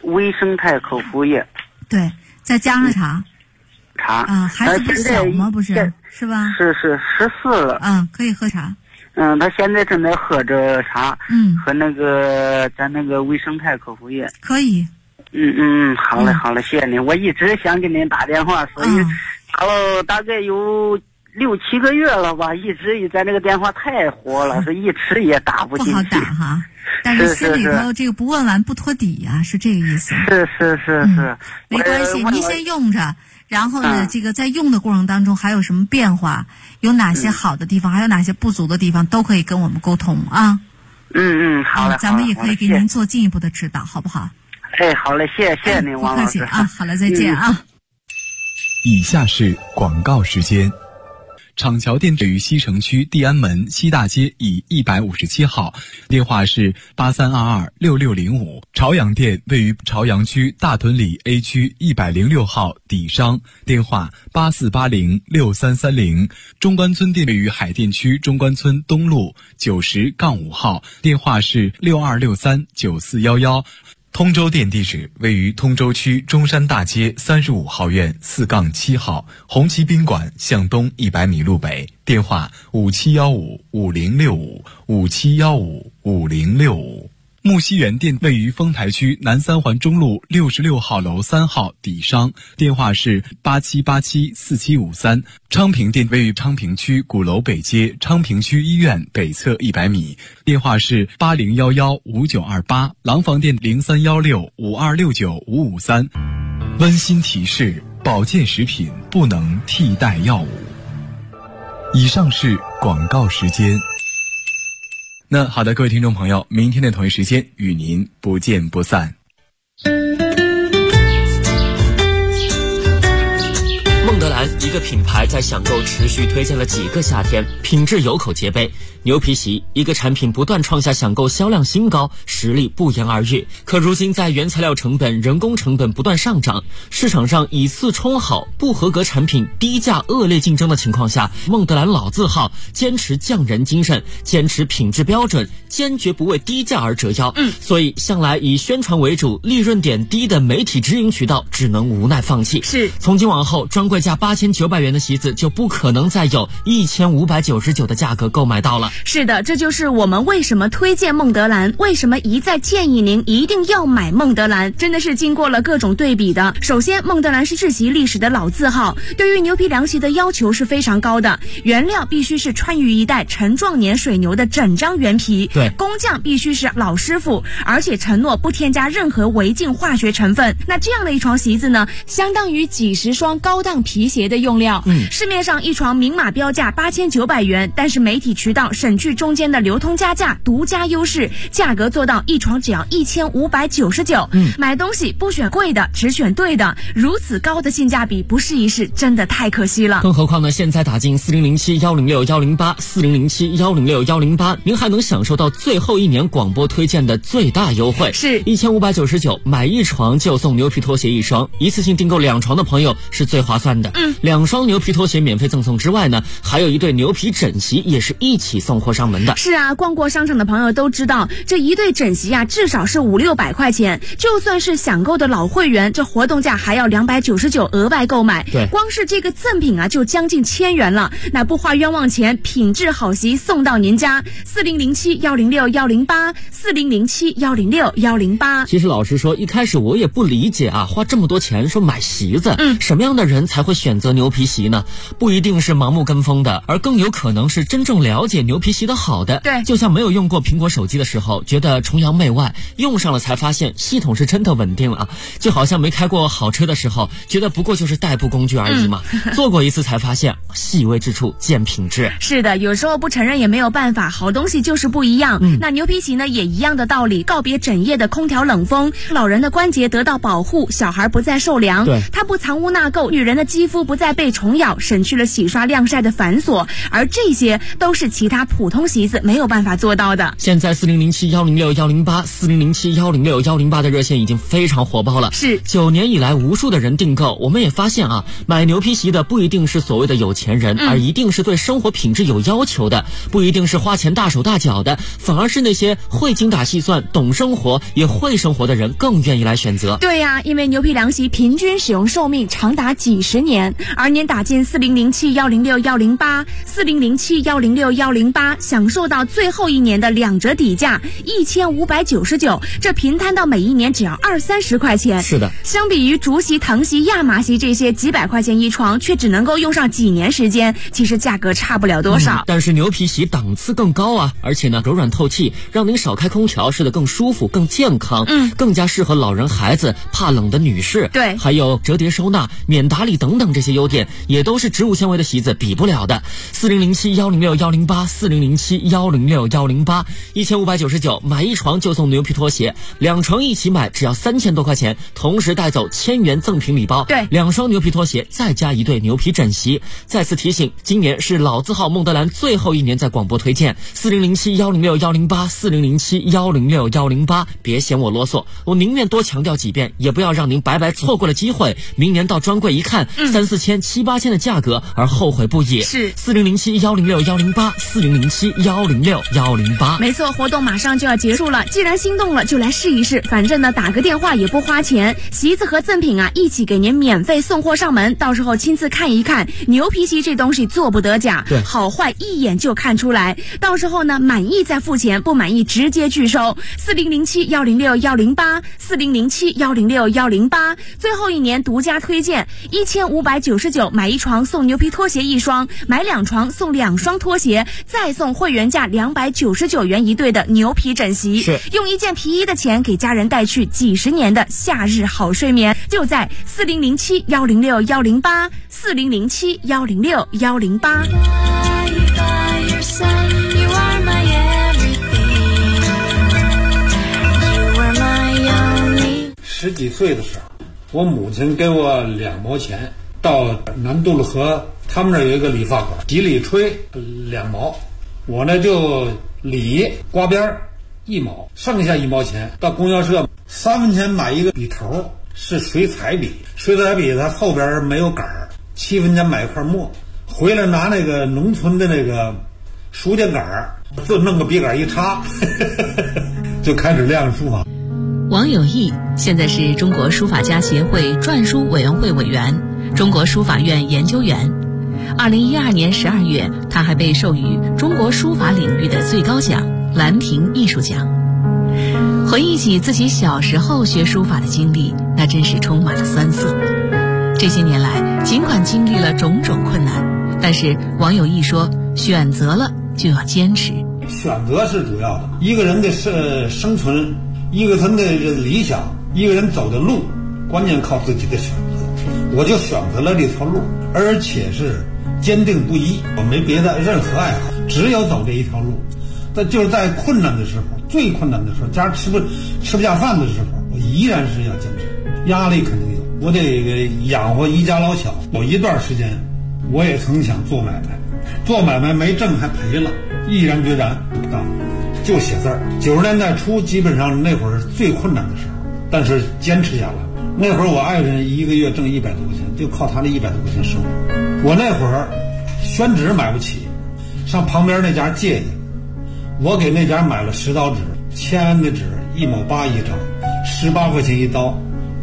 对，再加上茶。孩子不小吗？不是，是吧？ 是14了。 可以喝茶。 他现在正在喝着茶，和那个咱那个微生态口服液。 可以。 好嘞，谢谢您。我一直想给您打电话，所以打了大概有6、7个月了吧，一直在那个电话太火了，所以一直也打不进去。 不好打哈，但是心里头这个不问完不托底呀，是这个意思。 是。 没关系，您先用着。然后呢，这个在用的过程当中还有什么变化，有哪些好的地方，还有哪些不足的地方，都可以跟我们沟通啊。 好嘞。 咱们也可以给您做进一步的指导，好不好？ 好嘞，谢谢您，王老师。 不客气啊，好了，再见啊。 以下是广告时间。厂桥店位于西城区地安门西大街以157号，电话是83226605。朝阳店位于朝阳区大屯里 A 区106号底商，电话84806330。中关村店位于海淀区中关村东路90-5号，电话是62639411。通州店地址位于通州区中山大街35号院4-7号，红旗宾馆向东100米路北，电话57155065，57155065。木樨园店位于丰台区南三环中路66号楼3号底商，电话是87874753。昌平店位于昌平区鼓楼北街昌平区医院北侧100米，电话是80115928。廊坊店031652695553。 温馨提示：保健食品不能替代药物。以上是广告时间。那好的，各位听众朋友，明天的同一时间与您不见不散。 孟德兰一个品牌在享购持续推荐了几个夏天，品质有口皆碑。牛皮席一个产品不断创下享购销量新高，实力不言而喻。可如今在原材料成本、人工成本不断上涨，市场上以次充好、不合格产品低价恶劣竞争的情况下，孟德兰老字号坚持匠人精神，坚持品质标准，坚决不为低价而折腰。所以向来以宣传为主、利润点低的媒体直营渠道只能无奈放弃。 是， 从今往后，专柜价8900元的席子就不可能再有1599的价格购买到了。 是的，这就是我们为什么推荐孟德兰，为什么一再建议您一定要买孟德兰，真的是经过了各种对比的。首先，孟德兰是制席历史的老字号，对于牛皮凉席的要求是非常高的，原料必须是川渝一带陈壮年水牛的整张原皮， 对， 工匠必须是老师傅，而且承诺不添加任何违禁化学成分。那这样的一床席子呢，相当于几十双高档皮鞋的用料。市面上一床明码标价8900元，但是媒体渠道省去中间的流通加价，独家优势，价格做到一床只要1599。买东西不选贵的，只选对的，如此高的性价比，不试一试真的太可惜了。 更何况呢，现在打进40071061084007106108，您还能享受到最后一年广播推荐的最大优惠， 是 1599买一床就送牛皮拖鞋一双，一次性订购2床的朋友是最划算的。2双牛皮拖鞋免费赠送之外呢，还有一对牛皮枕席也是一起送货上门的。 是啊，逛过商场的朋友都知道，这一对枕席啊，至少是500-600块钱，就算是享购的老会员，这活动价还要299额外购买。 对， 光是这个赠品啊，就将近1000元了。那不花冤枉钱，品质好席送到您家。4007106108，4007106108。 其实老实说，一开始我也不理解啊，花这么多钱说买席子，什么样的人才会选择牛皮席呢？不一定是盲目跟风的，而更有可能是真正了解牛皮席的好的。 对， 就像没有用过苹果手机的时候，觉得崇洋媚外，用上了才发现系统是真的稳定了啊。就好像没开过好车的时候，觉得不过就是代步工具而已嘛。坐过一次才发现，细微之处见品质。 是的，有时候不承认也没有办法，好东西就是不一样。那牛皮席呢，也一样的道理，告别整夜的空调冷风，老人的关节得到保护，小孩不再受凉。 对， 它不藏污纳垢，女人的肌肤不再被虫咬，省去了洗刷晾晒的繁琐，而这些都是其他普通席子没有办法做到的。 现在40071061084007106108的热线已经非常火爆了。 是 9年以来无数的人订购，我们也发现啊，买牛皮席的不一定是所谓的有钱人，而一定是对生活品质有要求的，不一定是花钱大手大脚的，反而是那些会精打细算、懂生活也会生活的人更愿意来选择。 对呀，因为牛皮凉席平均使用寿命长达几十年，而您打进40071061084007106108，享受到最后一年的2折底价1599，这平摊到每一年只要20-30块钱。 是的， 相比于竹席、藤席、亚麻席这些几百块钱一床，却只能够用上几年时间，其实价格差不了多少。 但是牛皮席档次更高啊，而且呢柔软透气，让您少开空调睡得更舒服、更健康，更加适合老人、孩子、怕冷的女士。 对， 还有折叠收纳、免打理等等这些优点，也都是植物纤维的席子比不了的。40071061084007106108，1599买一床就送牛皮拖鞋，2床一起买只要3000多块钱，同时带走1000元赠品礼包。 对 ，2双牛皮拖鞋再加一对牛皮枕席。再次提醒，今年是老字号孟德兰最后一年在广播推荐，40071061084007106108，别嫌我啰嗦，我宁愿多强调几遍，也不要让您白白错过了机会，明年到专柜一看，3-4千、7-8千的价格而后悔不已。 是 40071061084007106108。 没错，活动马上就要结束了，既然心动了就来试一试，反正呢打个电话也不花钱，席子和赠品啊一起给您免费送货上门，到时候亲自看一看，牛皮席这东西做不得假， 对， 好坏一眼就看出来，到时候呢满意再付付钱，不满意直接拒收。4007-106-108，4007-106-108。最后一年独家推荐1599买一床送牛皮拖鞋1双，买2床送2双拖鞋，再送会员价299元一对的牛皮枕席，用一件皮衣的钱给家人带去几十年的夏日好睡眠，就在4007-106-108，4007-106-108。 10几岁的时候，我母亲给我2毛钱，到南渡路河他们那有一个理发馆，洗理吹2毛，我呢就理刮边1毛，剩下1毛钱到供销社3分钱买一个笔头，是水彩笔，水彩笔它后边没有杆儿，7分钱买一块墨，回来拿那个农村的那个书架杆儿，就弄个笔杆一插就开始练书法。 王有义现在是中国书法家协会篆书委员会委员、中国书法院研究员。2012年12月，他还被授予中国书法领域的最高奖兰亭艺术奖。回忆起自己小时候学书法的经历，那真是充满了酸涩。这些年来，尽管经历了种种困难，但是王有义说，选择了就要坚持。 选择是主要的，一个人的生存，一个人的理想，一个人走的路，关键靠自己的选择。我就选择了这条路，而且是坚定不移，我没别的任何爱好，只有走这一条路。但就是在困难的时候，最困难的时候，家吃不下饭的时候，我依然是要坚持。压力肯定有，我得养活一家老小。有一段时间，我也曾想做买卖，做买卖没挣还赔了，毅然决然不干，就写字儿。90年代初，基本上那会儿是最困难的时候，但是坚持下来。那会儿我爱人一个月挣100多块钱，就靠他那100多块钱生活。我那会儿宣纸买不起，上旁边那家借去，我给那家买了10刀纸，签的纸1毛8一张，18块钱一刀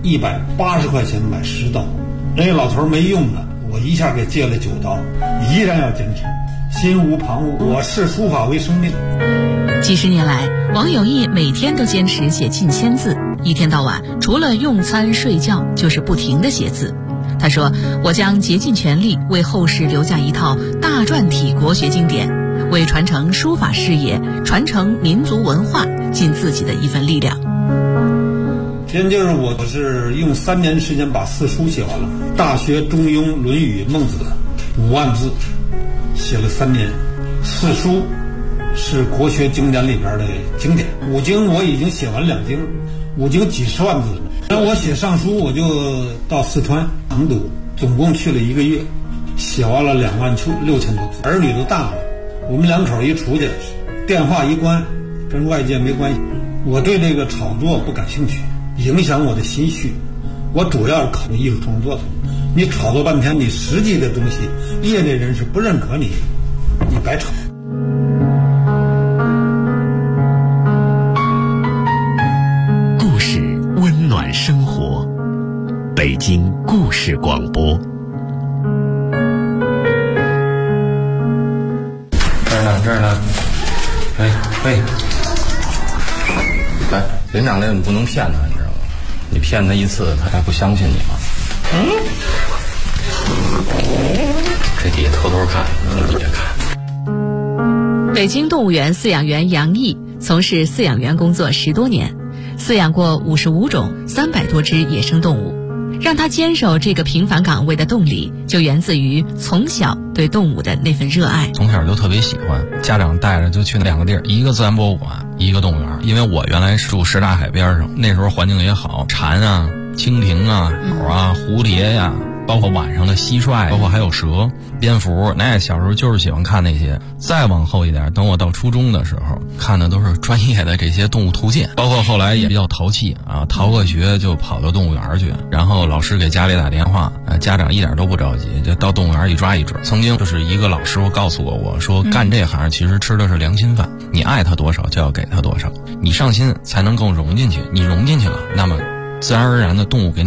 ，180块钱买10刀。人家老头没用的，我一下给借了9刀，依然要坚持，心无旁骛。我视书法为生命。 几十年来，王有义每天都坚持写近1000字，一天到晚除了用餐睡觉就是不停地写字。他说，我将竭尽全力为后世留下一套大篆体国学经典，为传承书法事业、传承民族文化尽自己的一份力量。 今天就是我是用3年时间把4书写完了，《大学》《中庸》《论语》《孟子》5万字，写了3年。4书是国学经典里边的经典，5经我已经写完2经，5经几十万字。然后我写上书，我就到四川成都，总共去了1个月，写完了26000多字。儿女都大了，我们2口一出去，电话一关，跟外界没关系。我对这个炒作不感兴趣，影响我的心绪。我主要是考虑艺术创作的。你炒作半天，你实际的东西，业内人士不认可你，你白炒。 故事温暖生活，北京故事广播。 这儿呢，哎，连长那你不能骗他，你知道吗？你骗他一次，他还不相信你吗？这底下偷偷看，你别看。 北京动物园饲养员杨毅从事饲养员工作10多年，饲养过55种300多只野生动物。让他坚守这个平凡岗位的动力，就源自于从小对动物的那份热爱。 从小就特别喜欢，家长带着就去那2个地儿，一个自然博物馆，一个动物园。因为我原来住什刹海边上，那时候环境也好，蝉啊、蜻蜓啊、鸟啊、蝴蝶呀，包括晚上的蟋蟀，包括还有蛇、蝙蝠。那小时候就是喜欢看那些。再往后一点，等我到初中的时候，看的都是专业的这些动物图鉴，包括后来也比较淘气啊，逃个学就跑到动物园去，然后老师给家里打电话，家长一点都不着急，就到动物园一抓一准。曾经就是一个老师傅告诉我说干这行其实吃的是良心饭，你爱他多少就要给他多少，你上心才能够融进去，你融进去了，那么自然而然的动物给你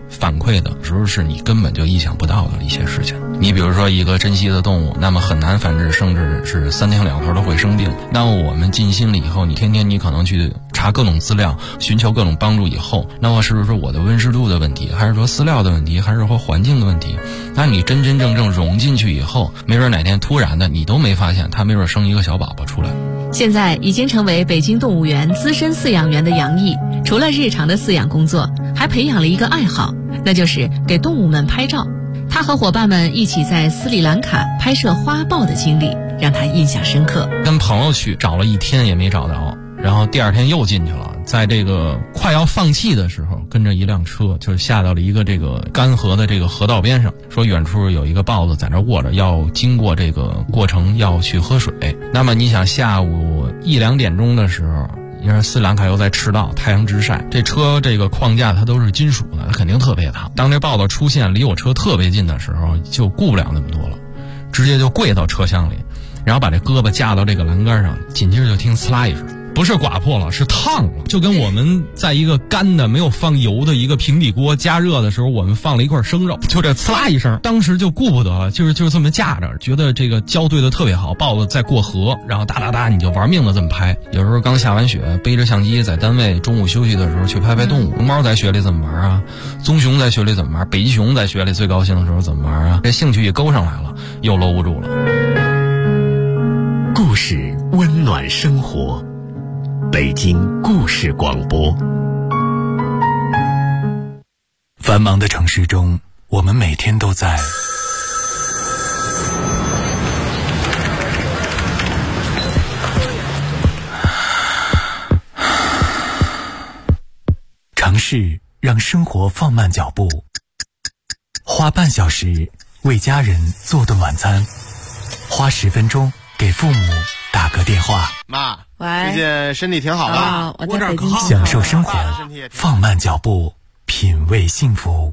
反馈的时候是你根本就意想不到的一些事情。你比如说一个珍稀的动物，那么很难繁殖，甚至是3天2头都会生病。那么我们尽心了以后，你天天你可能去查各种资料，寻求各种帮助以后，那么是不是说我的温湿度的问题，还是说饲料的问题，还是说环境的问题？那你真正融进去以后，没准哪天突然的你都没发现，它没准生一个小宝宝出来。 现在已经成为北京动物园资深饲养员的杨毅，除了日常的饲养工作，还培养了一个爱好，那就是给动物们拍照。他和伙伴们一起在斯里兰卡拍摄花豹的经历让他印象深刻。 跟朋友去找了1天也没找到，然后第2天又进去了，在这个快要放弃的时候，跟着一辆车就下到了一个这个干涸的这个河道边上，说远处有一个豹子在那卧着，要经过这个过程要去喝水。那么你想下午1、2点钟的时候，因为斯里兰卡又在赤道，太阳直晒，这车这个框架它都是金属的，它肯定特别烫。当这豹子出现离我车特别近的时候，就顾不了那么多了，直接就跪到车厢里，然后把这胳膊架到这个栏杆上，紧接着就听呲啦一声，不是刮破了，是烫了，就跟我们在一个干的没有放油的一个平底锅加热的时候，我们放了一块生肉，就这呲啦一声，当时就顾不得了，就是这么架着，觉得这个胶对的特别好，豹子在过河，然后哒哒哒你就玩命的这么拍。有时候刚下完雪，背着相机在单位中午休息的时候去拍拍动物。龙猫在雪里怎么玩啊？棕熊在雪里怎么玩？北极熊在雪里最高兴的时候怎么玩啊？这兴趣一勾上来了，又搂不住了。 故事温暖生活，北京故事广播。 繁忙的城市中，我们每天都在尝试让生活放慢脚步，花半小时为家人做顿晚餐，花10分钟给父母打个电话。 妈， 喂， 最近身体挺好吧？ 我在北京。 享受生活，放慢脚步，品味幸福。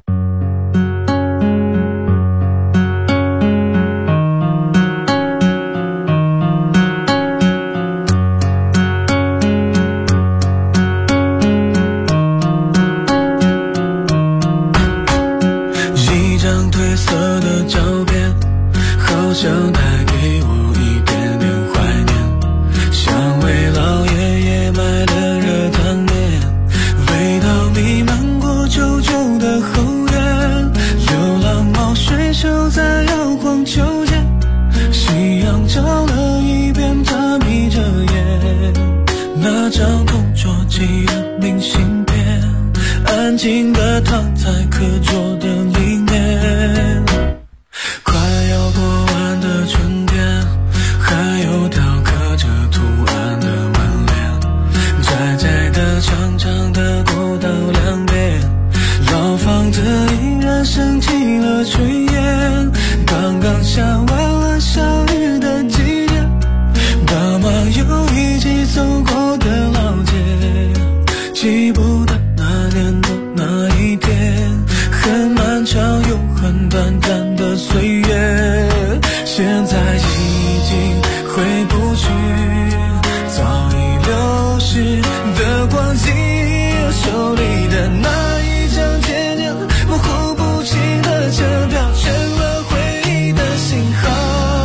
一张褪色的照片，好像带给我一点点怀念，像为老爷爷买的热汤面，味道弥漫过旧旧的后院，流浪猫睡熟在摇晃秋千，夕阳照了一遍，它眯着眼，那张同桌寄的明信片，安静地躺在课桌的里面，快要过完的春天，还有雕刻着图案的门帘，窄窄的长长的过道两边，老房子依然升起了炊烟，刚刚下完了小雨的季节，爸妈又一起走过的老街，记不得那年的那一天，很漫长又很短暂的岁月，现在已经回不去，早已流逝的光景，手里的那一张渐渐模糊不清的车票，成了回忆的信号。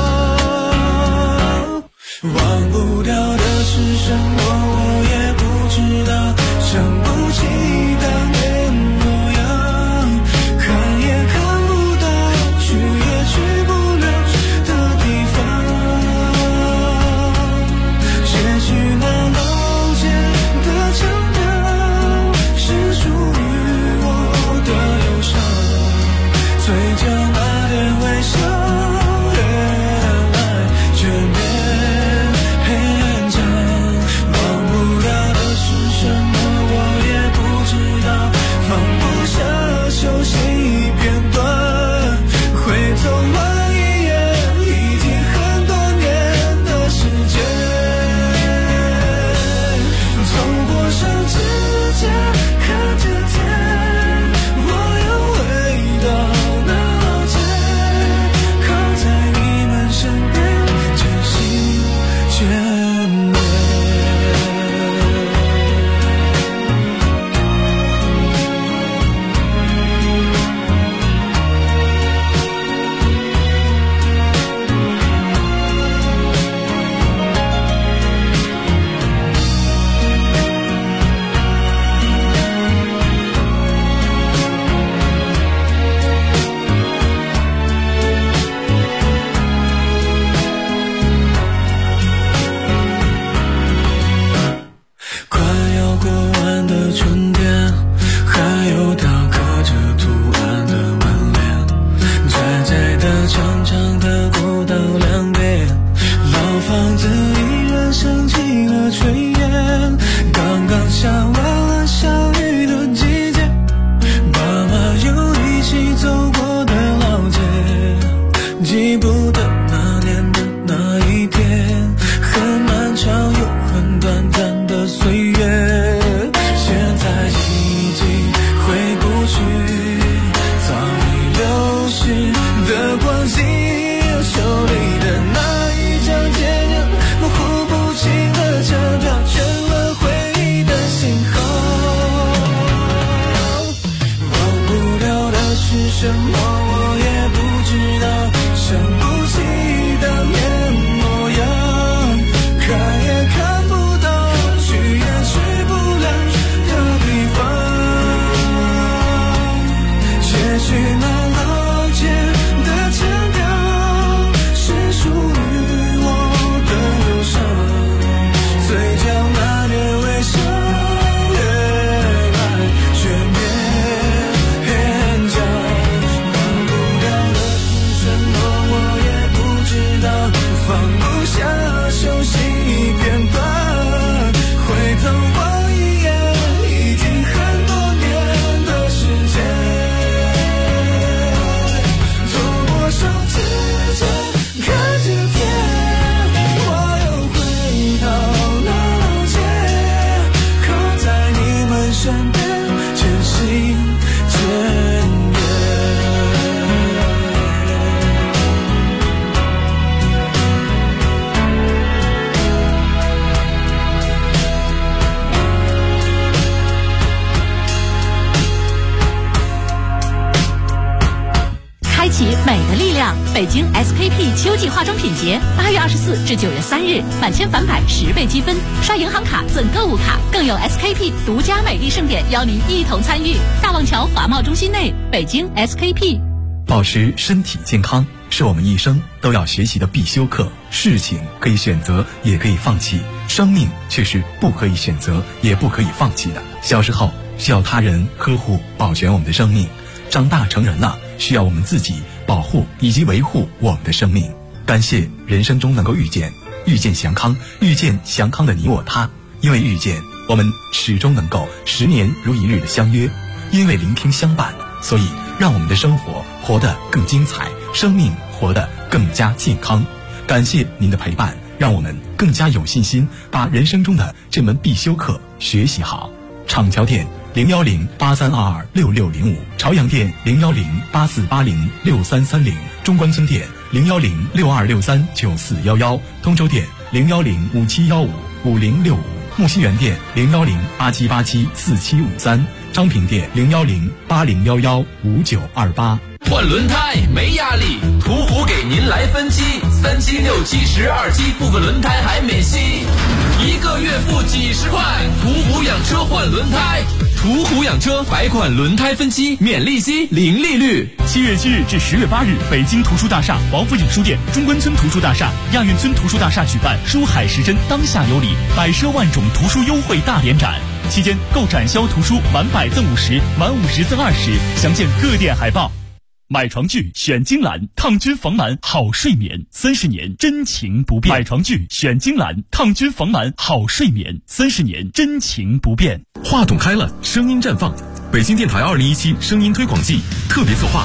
忘不掉的是什么，我也不知道，想不起当年模样，看也看不到，去也去不了的地方，也许那老街的腔调是属于我的忧伤，嘴角那点微笑越来越勉强。 升起了炊烟，刚刚下完了小雨的季节，爸妈又一起走过的老街，记不得那年的那一天，很漫长又很短暂的岁月，现在已经回不去早已流逝的光景，手里的那一张渐渐模糊不清的车票，圈了回忆的信号。忘不了的是什么，我也不知道，想不起当年模样，看也看不到，去也去不了的地方。也许那老街的前调是属于我的忧伤，嘴角那点微笑越来越勉强。忘不了的是什么，我也不知道，放不下熟悉片段，回头望一眼，已经很多年的时间。手指尖看着天，我又回到那老街，靠在你们身边，渐行渐远。 开启美的力量，北京 SKP 秋季化妆品节，8月24至9月3日，满千返百10倍积分，刷银行卡赠购物卡，更有 SKP 独家美丽盛典邀您一同参与。大望桥华贸中心内，北京 SKP。 保持身体健康是我们一生都要学习的必修课。事情可以选择，也可以放弃，生命却是不可以选择，也不可以放弃的。小时候需要他人呵护保全我们的生命，长大成人了，需要我们自己保护以及维护我们的生命。感谢人生中能够遇见祥康，遇见祥康的你我他。因为遇见，我们始终能够10年如一日的相约；因为聆听相伴，所以让我们的生活活得更精彩，生命活得更加健康。感谢您的陪伴，让我们更加有信心把人生中的这门必修课学习好。厂桥店01083226605，朝阳店01084806330，中关村店01062639411，通州店01057155065，木樨园店01087874753，昌平店01080115928。 换轮胎没压力，途虎给您来分期，3期、6期、12期，部分轮胎还免息，1个月付几十块。途虎养车换轮胎，途虎养车百款轮胎分期，免利息，零利率。 7月7日至10月8日，北京图书大厦、王府井书店、中关村图书大厦、亚运村图书大厦举办书海时针当下有礼，百奢万种图书优惠大联展。期间购展销图书满100赠50，满50赠20，详见各店海报。买床具选金兰，抗菌防螨好睡眠，30年真情不变。买床具选金兰，抗菌防螨好睡眠，30年真情不变。 话筒开了，声音绽放。北京电台2017声音推广季特别策划